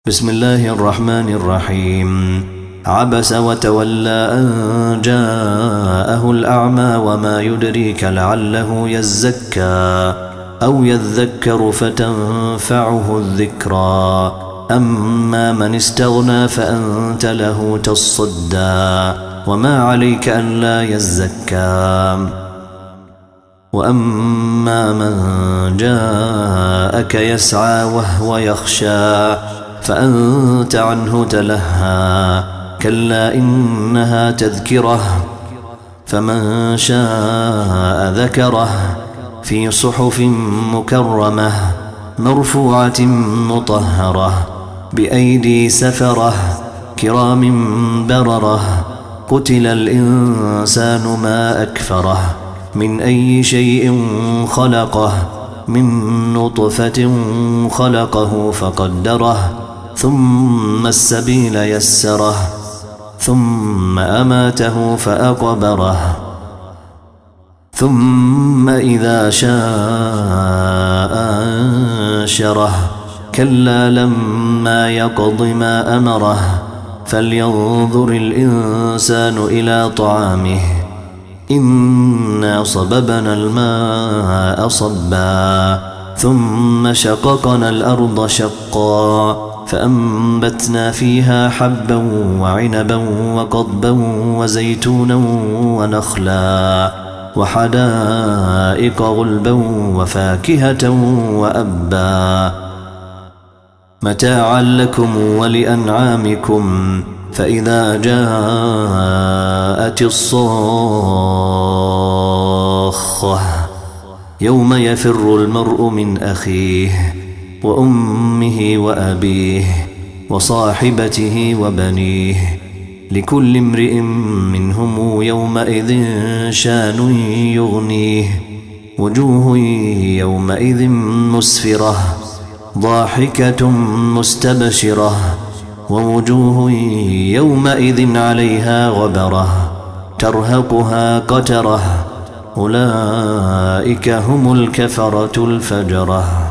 بسم الله الرحمن الرحيم. عبس وتولى أن جاءه الأعمى وما يدريك لعله يزكى أو يذكر فتنفعه الذكرى أما من استغنى فأنت له تصدى وما عليك ألا يزكى وأما من جاءك يسعى وهو يخشى فأنت عنه تلهى كلا إنها تذكرة فمن شاء ذكره في صحف مكرمة مرفوعة مطهرة بأيدي سفرة كرام بررة قتل الإنسان ما أكفره من أي شيء خلقه من نطفة خلقه فقدره ثم السبيل يسره ثم أماته فأقبره ثم إذا شاء أنشره كلا لما يقض ما أمره فلينظر الإنسان إلى طعامه إنا صببنا الماء صبا ثم شققنا الأرض شقا فأنبتنا فيها حبا وعنبا وقضبا وزيتونا ونخلا وحدائق غلبا وفاكهة وأبا متاعا لكم ولأنعامكم فإذا جاءت الصاخة يوم يفر المرء من أخيه وأمه وأبيه وصاحبته وبنيه لكل امرئ منهم يومئذ شان يغنيه وجوه يومئذ مسفرة ضاحكة مستبشرة ووجوه يومئذ عليها غبرة ترهقها قترة أولئك هم الكفرة الفجرة.